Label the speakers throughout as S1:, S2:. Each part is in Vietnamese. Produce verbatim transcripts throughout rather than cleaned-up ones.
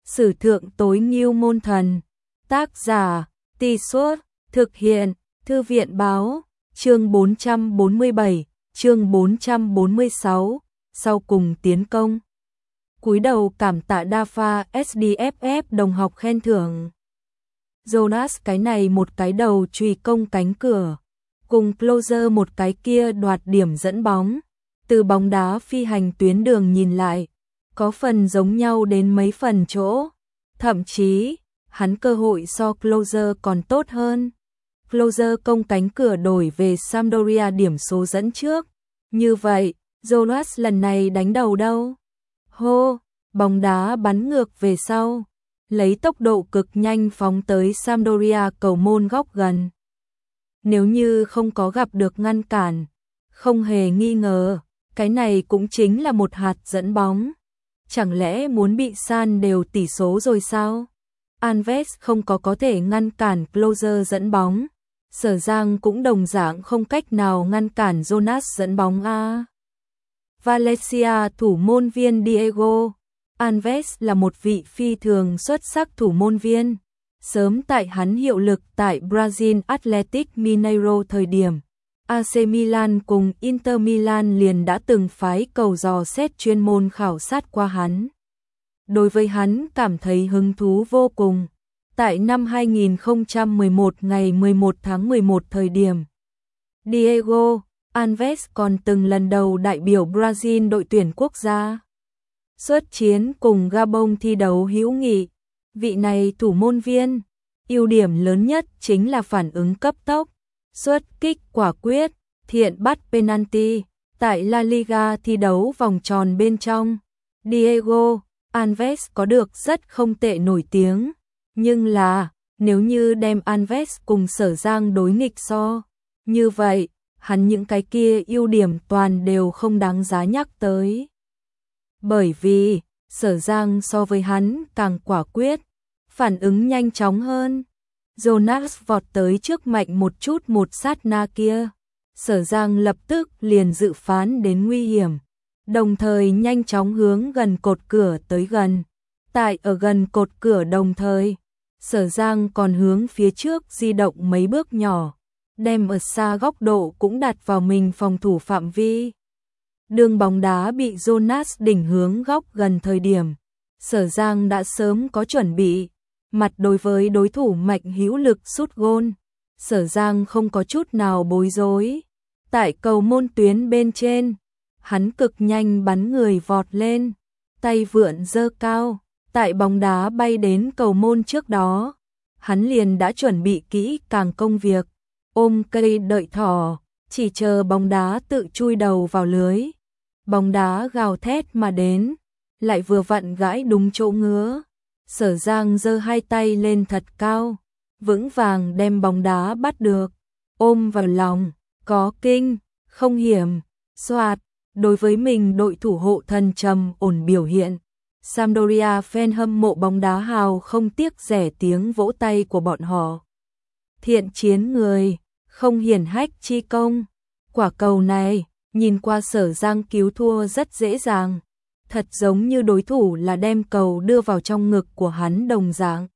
S1: Sử thượng tối ngưu môn thần. Tác giả, Tì Suốt, thực hiện, Thư viện báo, chương bốn trăm bốn mươi bảy, chương bốn trăm bốn mươi sáu, sau cùng tiến công. Cúi đầu cảm tạ đa pha ét đê ép ép đồng học khen thưởng. Jonas cái này một cái đầu chùy công cánh cửa, cùng Closer một cái kia đoạt điểm dẫn bóng. Từ bóng đá phi hành tuyến đường nhìn lại, có phần giống nhau đến mấy phần chỗ. Thậm chí, hắn cơ hội so Closer còn tốt hơn. Closer công cánh cửa đổi về Sampdoria điểm số dẫn trước. Như vậy, Jonas lần này đánh đầu đâu? Hô, bóng đá bắn ngược về sau, lấy tốc độ cực nhanh phóng tới Sampdoria cầu môn góc gần. Nếu như không có gặp được ngăn cản, không hề nghi ngờ, cái này cũng chính là một hạt dẫn bóng. Chẳng lẽ muốn bị san đều tỷ số rồi sao? Alves không có có thể ngăn cản Closer dẫn bóng. Sở Giang cũng đồng dạng không cách nào ngăn cản Jonas dẫn bóng a. Valencia thủ môn viên Diego Alves là một vị phi thường xuất sắc thủ môn viên. Sớm tại hắn hiệu lực tại Brazil Athletic Mineiro thời điểm, a xê Milan cùng Inter Milan liền đã từng phái cầu dò xét chuyên môn khảo sát qua hắn. Đối với hắn cảm thấy hứng thú vô cùng. Tại năm hai nghìn không trăm mười một ngày mười một tháng mười một thời điểm, Diego Alves còn từng lần đầu đại biểu Brazil đội tuyển quốc gia xuất chiến cùng Gabon thi đấu hữu nghị. Vị này thủ môn viên, ưu điểm lớn nhất chính là phản ứng cấp tốc, xuất kích quả quyết, thiện bắt penalty. Tại La Liga thi đấu vòng tròn bên trong, Diego Alves có được rất không tệ nổi tiếng. Nhưng là, nếu như đem Alves cùng Sở Giang đối nghịch so, như vậy, hắn những cái kia ưu điểm toàn đều không đáng giá nhắc tới. Bởi vì, Sở Giang so với hắn càng quả quyết, phản ứng nhanh chóng hơn. Jonas vọt tới trước mạnh một chút một sát na kia. Sở Giang lập tức liền dự phán đến nguy hiểm, đồng thời nhanh chóng hướng gần cột cửa tới gần. Tại ở gần cột cửa đồng thời, Sở Giang còn hướng phía trước di động mấy bước nhỏ, đem ở xa góc độ cũng đặt vào mình phòng thủ phạm vi. Đường bóng đá bị Jonas đỉnh hướng góc gần thời điểm, Sở Giang đã sớm có chuẩn bị, mặt đối với đối thủ mạnh hữu lực sút gôn. Sở Giang không có chút nào bối rối. Tại cầu môn tuyến bên trên, hắn cực nhanh bắn người vọt lên, tay vượn giơ cao. Tại bóng đá bay đến cầu môn trước đó, hắn liền đã chuẩn bị kỹ càng công việc, ôm cây đợi thỏ, chỉ chờ bóng đá tự chui đầu vào lưới. Bóng đá gào thét mà đến, lại vừa vặn gãi đúng chỗ ngứa. Sở Giang giơ hai tay lên thật cao, vững vàng đem bóng đá bắt được, ôm vào lòng, có kinh, không hiểm, xoạt. Đối với mình đội thủ hộ thần trầm ổn biểu hiện, Sampdoria fan hâm mộ bóng đá hào không tiếc rẻ tiếng vỗ tay của bọn họ. Thiện chiến người, không hiển hách chi công. Quả cầu này, nhìn qua Sở Giang cứu thua rất dễ dàng, thật giống như đối thủ là đem cầu đưa vào trong ngực của hắn đồng dạng.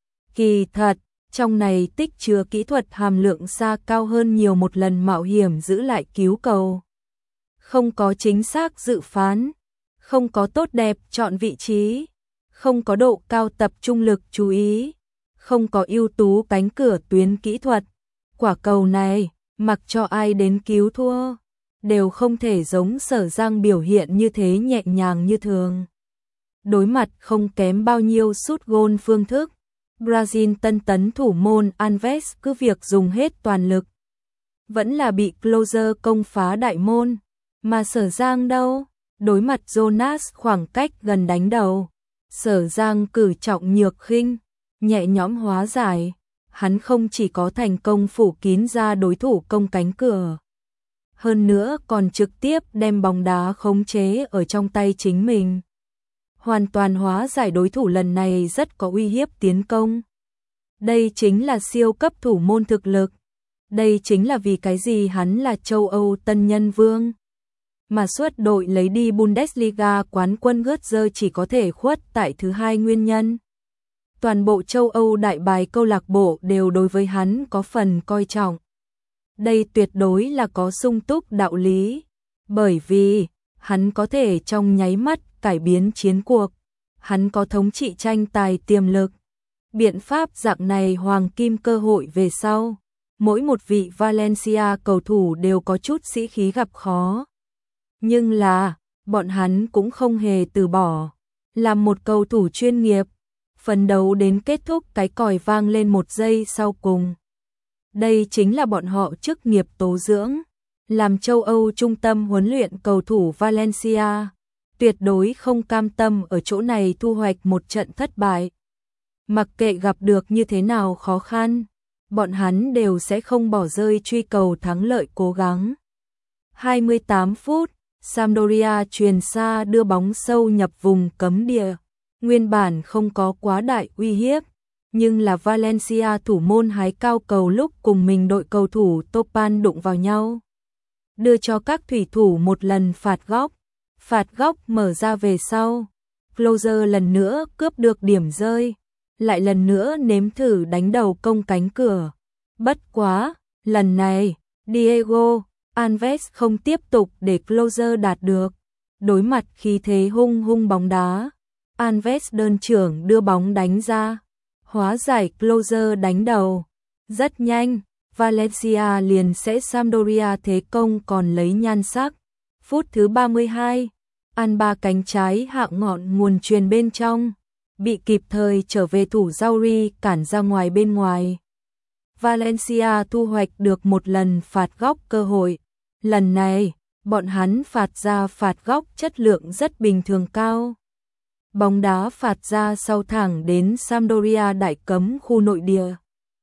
S1: Kỳ thật, trong này tích chứa kỹ thuật hàm lượng xa cao hơn nhiều một lần mạo hiểm giữ lại cứu cầu. Không có chính xác dự phán, không có tốt đẹp chọn vị trí, không có độ cao tập trung lực chú ý, không có ưu tú cánh cửa tuyến kỹ thuật. Quả cầu này, mặc cho ai đến cứu thua, đều không thể giống Sở Giang biểu hiện như thế nhẹ nhàng như thường. Đối mặt không kém bao nhiêu sút gôn phương thức, Brazil tân tấn thủ môn Alves cứ việc dùng hết toàn lực, vẫn là bị Closer công phá đại môn. Mà Sở Giang đâu? Đối mặt Jonas khoảng cách gần đánh đầu, Sở Giang cử trọng nhược khinh, nhẹ nhõm hóa giải. Hắn không chỉ có thành công phủ kín ra đối thủ công cánh cửa, hơn nữa còn trực tiếp đem bóng đá khống chế ở trong tay chính mình, hoàn toàn hóa giải đối thủ lần này rất có uy hiếp tiến công. Đây chính là siêu cấp thủ môn thực lực. Đây chính là vì cái gì hắn là châu Âu tân nhân vương. mà suốt đội lấy đi Bundesliga quán quân Götze chỉ có thể khuất tại thứ hai nguyên nhân. Toàn bộ châu Âu đại bài câu lạc bộ đều đối với hắn có phần coi trọng. Đây tuyệt đối là có sung túc đạo lý, bởi vì hắn có thể trong nháy mắt cải biến chiến cuộc, hắn có thống trị tranh tài tiềm lực. Biện pháp dạng này hoàng kim cơ hội về sau, mỗi một vị Valencia cầu thủ đều có chút sĩ khí gặp khó. Nhưng là, bọn hắn cũng không hề từ bỏ, làm một cầu thủ chuyên nghiệp, phấn đấu đến kết thúc cái còi vang lên một giây sau cùng. Đây chính là bọn họ chức nghiệp tố dưỡng, làm châu Âu trung tâm huấn luyện cầu thủ Valencia, tuyệt đối không cam tâm ở chỗ này thu hoạch một trận thất bại. Mặc kệ gặp được như thế nào khó khăn, bọn hắn đều sẽ không bỏ rơi truy cầu thắng lợi cố gắng. hai mươi tám phút, Sampdoria chuyền xa đưa bóng sâu nhập vùng cấm địa, nguyên bản không có quá đại uy hiếp, nhưng là Valencia thủ môn hái cao cầu lúc cùng mình đội cầu thủ Topan đụng vào nhau, đưa cho các thủy thủ một lần phạt góc, phạt góc mở ra về sau, Klose lần nữa cướp được điểm rơi, lại lần nữa nếm thử đánh đầu công cánh cửa. Bất quá, lần này, Diego Alves không tiếp tục để Klose đạt được. Đối mặt khí thế hung hung bóng đá, Alves đơn trưởng đưa bóng đánh ra, hóa giải Klose đánh đầu. Rất nhanh, Valencia liền sẽ Sampdoria thế công còn lấy nhan sắc. Phút thứ ba mươi hai, Alba cánh trái hạng ngọn nguồn truyền bên trong, bị kịp thời trở về thủ Zauri cản ra ngoài bên ngoài. Valencia thu hoạch được một lần phạt góc cơ hội. Lần này, bọn hắn phạt ra phạt góc chất lượng rất bình thường cao. Bóng đá phạt ra sau thẳng đến Sampdoria đại cấm khu nội địa.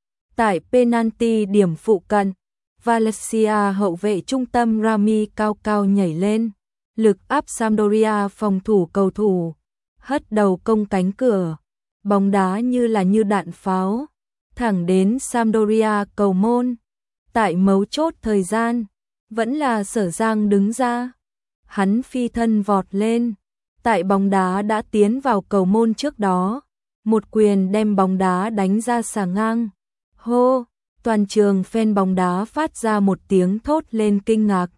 S1: Tại penalty điểm phụ cận, Valencia hậu vệ trung tâm Rami cao cao nhảy lên, lực áp Sampdoria phòng thủ cầu thủ, hất đầu công cánh cửa, bóng đá như là như đạn pháo, thẳng đến Sampdoria cầu môn. Tại mấu chốt thời gian, vẫn là Sở Giang đứng ra, hắn phi thân vọt lên, tại bóng đá đã tiến vào cầu môn trước đó, một quyền đem bóng đá đánh ra xà ngang. Hô, toàn trường fan bóng đá phát ra một tiếng thốt lên kinh ngạc.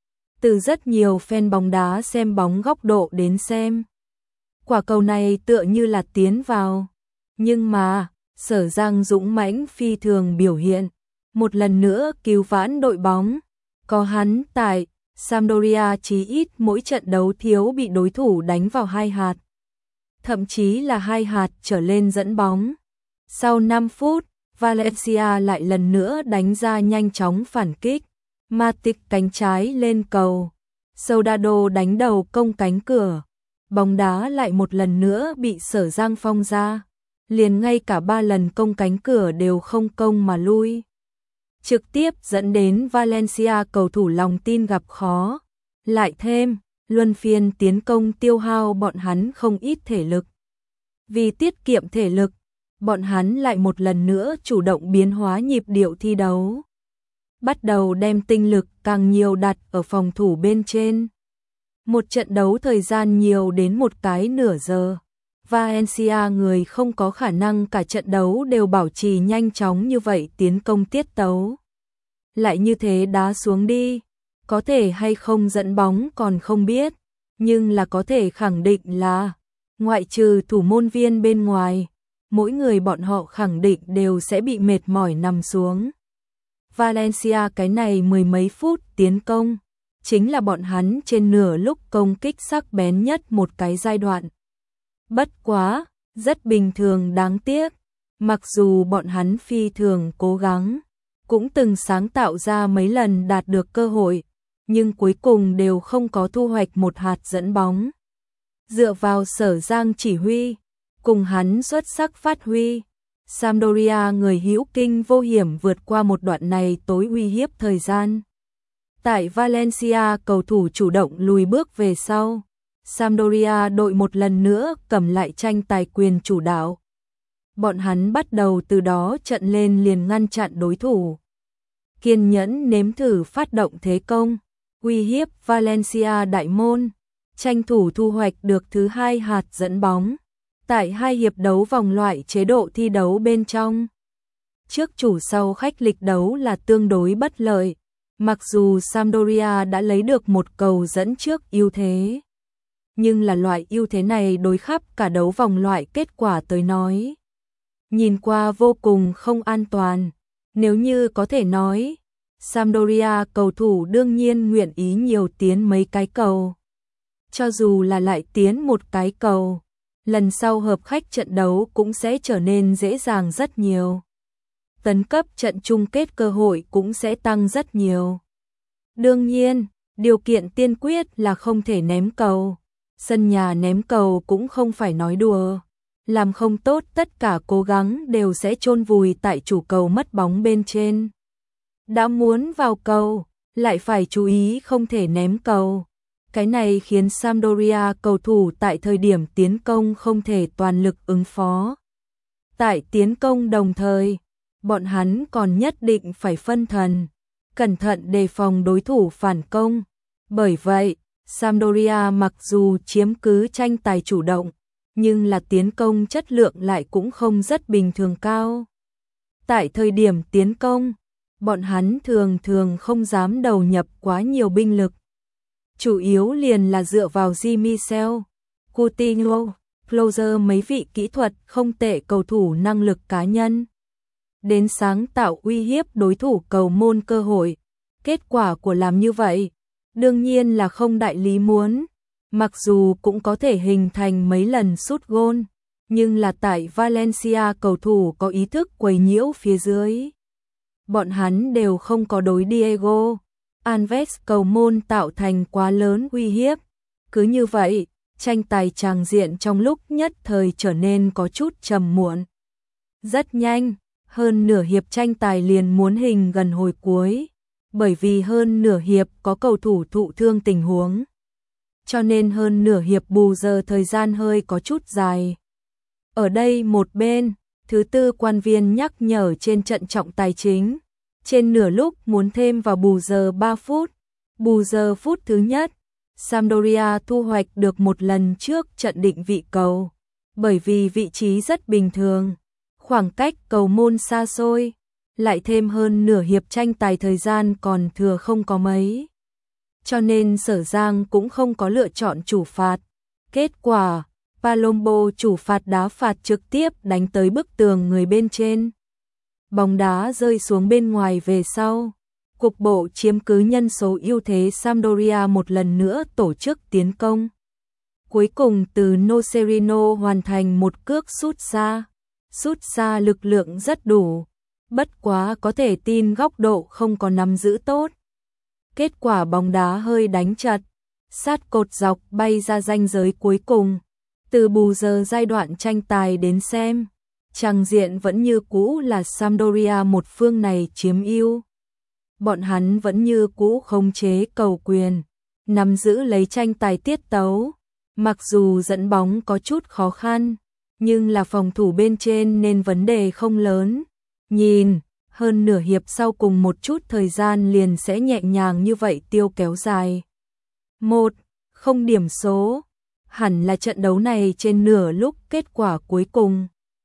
S1: Từ rất nhiều fan bóng đá xem bóng góc độ đến xem, quả cầu này tựa như là tiến vào, nhưng mà Sở Giang dũng mãnh phi thường biểu hiện, một lần nữa cứu vãn đội bóng. Có hắn tại, Sampdoria chí ít mỗi trận đấu thiếu bị đối thủ đánh vào hai hạt, thậm chí là hai hạt trở lên dẫn bóng. Sau năm phút, Valencia lại lần nữa đánh ra nhanh chóng phản kích. Matic cánh trái lên cầu, Soldado đánh đầu công cánh cửa, bóng đá lại một lần nữa bị Sở Giang phong ra, liền ngay cả ba lần công cánh cửa đều không công mà lui, trực tiếp dẫn đến Valencia cầu thủ lòng tin gặp khó. Lại thêm, luân phiên tiến công tiêu hao bọn hắn không ít thể lực. Vì tiết kiệm thể lực, bọn hắn lại một lần nữa chủ động biến hóa nhịp điệu thi đấu, bắt đầu đem tinh lực càng nhiều đặt ở phòng thủ bên trên. Một trận đấu thời gian nhiều đến một cái nửa giờ, Valencia người không có khả năng cả trận đấu đều bảo trì nhanh chóng như vậy tiến công tiết tấu. Lại như thế đá xuống đi, có thể hay không dẫn bóng còn không biết, nhưng là có thể khẳng định là, ngoại trừ thủ môn viên bên ngoài, mỗi người bọn họ khẳng định đều sẽ bị mệt mỏi nằm xuống. Valencia cái này mười mấy phút tiến công, chính là bọn hắn trên nửa lúc công kích sắc bén nhất một cái giai đoạn. Bất quá, rất bình thường đáng tiếc, mặc dù bọn hắn phi thường cố gắng, cũng từng sáng tạo ra mấy lần đạt được cơ hội, nhưng cuối cùng đều không có thu hoạch một hạt dẫn bóng. Dựa vào Sở Giang chỉ huy, cùng hắn xuất sắc phát huy, Sampdoria người hữu kinh vô hiểm vượt qua một đoạn này tối uy hiếp thời gian. Tại Valencia cầu thủ chủ động lùi bước về sau, Sampdoria đội một lần nữa cầm lại tranh tài quyền chủ đạo. Bọn hắn bắt đầu từ đó trận lên liền ngăn chặn đối thủ, kiên nhẫn nếm thử phát động thế công, uy hiếp Valencia đại môn, tranh thủ thu hoạch được thứ hai hạt dẫn bóng tại hai hiệp đấu vòng loại chế độ thi đấu bên trong. Trước chủ sau khách lịch đấu là tương đối bất lợi, mặc dù Sampdoria đã lấy được một cầu dẫn trước ưu thế. Nhưng là loại ưu thế này đối khắp cả đấu vòng loại kết quả tới nói, nhìn qua vô cùng không an toàn. Nếu như có thể nói, Sampdoria cầu thủ đương nhiên nguyện ý nhiều tiến mấy cái cầu. Cho dù là lại tiến một cái cầu, lần sau hợp khách trận đấu cũng sẽ trở nên dễ dàng rất nhiều. Tấn cấp trận chung kết cơ hội cũng sẽ tăng rất nhiều. Đương nhiên, điều kiện tiên quyết là không thể ném cầu. Sân nhà ném cầu cũng không phải nói đùa. Làm không tốt tất cả cố gắng đều sẽ chôn vùi tại chủ cầu mất bóng bên trên. Đã muốn vào cầu, lại phải chú ý không thể ném cầu. Cái này khiến Sampdoria cầu thủ tại thời điểm tiến công không thể toàn lực ứng phó. Tại tiến công đồng thời, bọn hắn còn nhất định phải phân thần, cẩn thận đề phòng đối thủ phản công. Bởi vậy, Sampdoria mặc dù chiếm cứ tranh tài chủ động, nhưng là tiến công chất lượng lại cũng không rất bình thường cao. Tại thời điểm tiến công, bọn hắn thường thường không dám đầu nhập quá nhiều binh lực. Chủ yếu liền là dựa vào Jean-Michel, Coutinho, Closer mấy vị kỹ thuật không tệ cầu thủ năng lực cá nhân. Đến sáng tạo uy hiếp đối thủ cầu môn cơ hội. Kết quả của làm như vậy, đương nhiên là không đại lý muốn. Mặc dù cũng có thể hình thành mấy lần sút gôn, nhưng là tại Valencia cầu thủ có ý thức quấy nhiễu phía dưới. Bọn hắn đều không có đối Diego Alves cầu môn tạo thành quá lớn uy hiếp. Cứ như vậy, tranh tài tràng diện trong lúc nhất thời trở nên có chút trầm muộn. Rất nhanh, hơn nửa hiệp tranh tài liền muốn hình gần hồi cuối, bởi vì hơn nửa hiệp có cầu thủ thụ thương tình huống. Cho nên hơn nửa hiệp bù giờ thời gian hơi có chút dài. Ở đây một bên, thứ tư quan viên nhắc nhở trên trận trọng tài chính. Trên nửa lúc muốn thêm vào bù giờ ba phút. Bù giờ phút thứ nhất, Sampdoria thu hoạch được một lần trước trận định vị cầu. Bởi vì vị trí rất bình thường, khoảng cách cầu môn xa xôi, lại thêm hơn nửa hiệp tranh tài thời gian còn thừa không có mấy. Cho nên Sở Giang cũng không có lựa chọn chủ phạt. Kết quả, Palombo chủ phạt đá phạt trực tiếp đánh tới bức tường người bên trên. Bóng đá rơi xuống bên ngoài về sau. Cục bộ chiếm cứ nhân số ưu thế Sampdoria một lần nữa tổ chức tiến công. Cuối cùng từ Nocerino hoàn thành một cước sút xa. Sút xa lực lượng rất đủ. Bất quá có thể tin góc độ không có nắm giữ tốt. Kết quả bóng đá hơi đánh chật, sát cột dọc bay ra ranh giới cuối cùng. Từ bù giờ giai đoạn tranh tài đến xem, tràng diện vẫn như cũ là Sampdoria một phương này chiếm ưu. Bọn hắn vẫn như cũ khống chế cầu quyền, nắm giữ lấy tranh tài tiết tấu. Mặc dù dẫn bóng có chút khó khăn, nhưng là phòng thủ bên trên nên vấn đề không lớn. Nhìn, hơn nửa hiệp sau cùng một chút thời gian liền sẽ nhẹ nhàng như vậy tiêu kéo dài. Một, không điểm số. Hẳn là trận đấu này trên nửa lúc kết quả cuối cùng.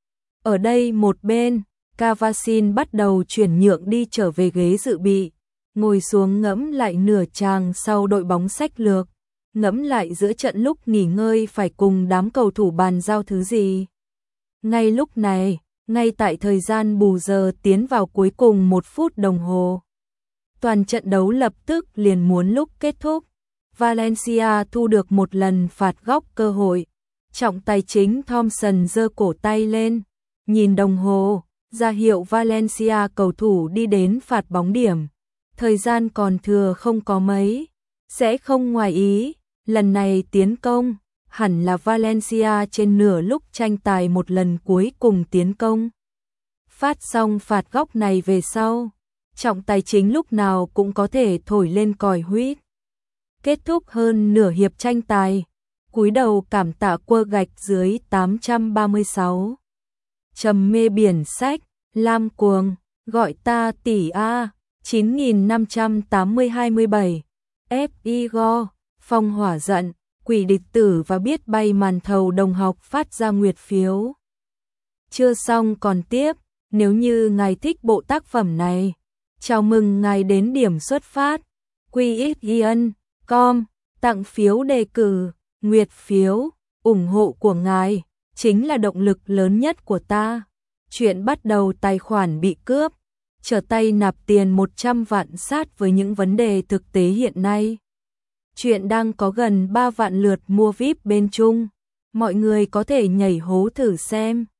S1: Ở đây một bên, Cavasin bắt đầu chuyển nhượng đi trở về ghế dự bị, ngồi xuống ngẫm lại nửa chàng sau đội bóng sách lược, ngẫm lại giữa trận lúc nghỉ ngơi phải cùng đám cầu thủ bàn giao thứ gì. Ngay lúc này, ngay tại thời gian bù giờ tiến vào cuối cùng một phút đồng hồ, toàn trận đấu lập tức liền muốn lúc kết thúc. Valencia thu được một lần phạt góc cơ hội. Trọng tài chính Thompson giơ cổ tay lên, nhìn đồng hồ, ra hiệu Valencia cầu thủ đi đến phạt bóng điểm. Thời gian còn thừa không có mấy, sẽ không ngoài ý, lần này tiến công, hẳn là Valencia trên nửa lúc tranh tài một lần cuối cùng tiến công. Phát xong phạt góc này về sau, trọng tài chính lúc nào cũng có thể thổi lên còi huýt. Kết thúc hơn nửa hiệp tranh tài, cúi đầu cảm tạ quơ gạch dưới tám trăm ba mươi sáu. Trầm mê biển sách, Lam Cuồng, gọi ta tỷ A, chín nghìn năm trăm tám mươi hai mươi bảy. ép i go, phong hỏa giận, quỷ địch tử và biết bay màn thầu đồng học phát ra nguyệt phiếu. Chưa xong còn tiếp, nếu như ngài thích bộ tác phẩm này, chào mừng ngài đến điểm xuất phát, quy ích yên com, tặng phiếu đề cử, nguyệt phiếu, ủng hộ của ngài, chính là động lực lớn nhất của ta. Chuyện bắt đầu tài khoản bị cướp, trở tay nạp tiền một trăm vạn sát với những vấn đề thực tế hiện nay. Chuyện đang có gần ba vạn lượt mua vi ai pi bên Trung, mọi người có thể nhảy hố thử xem.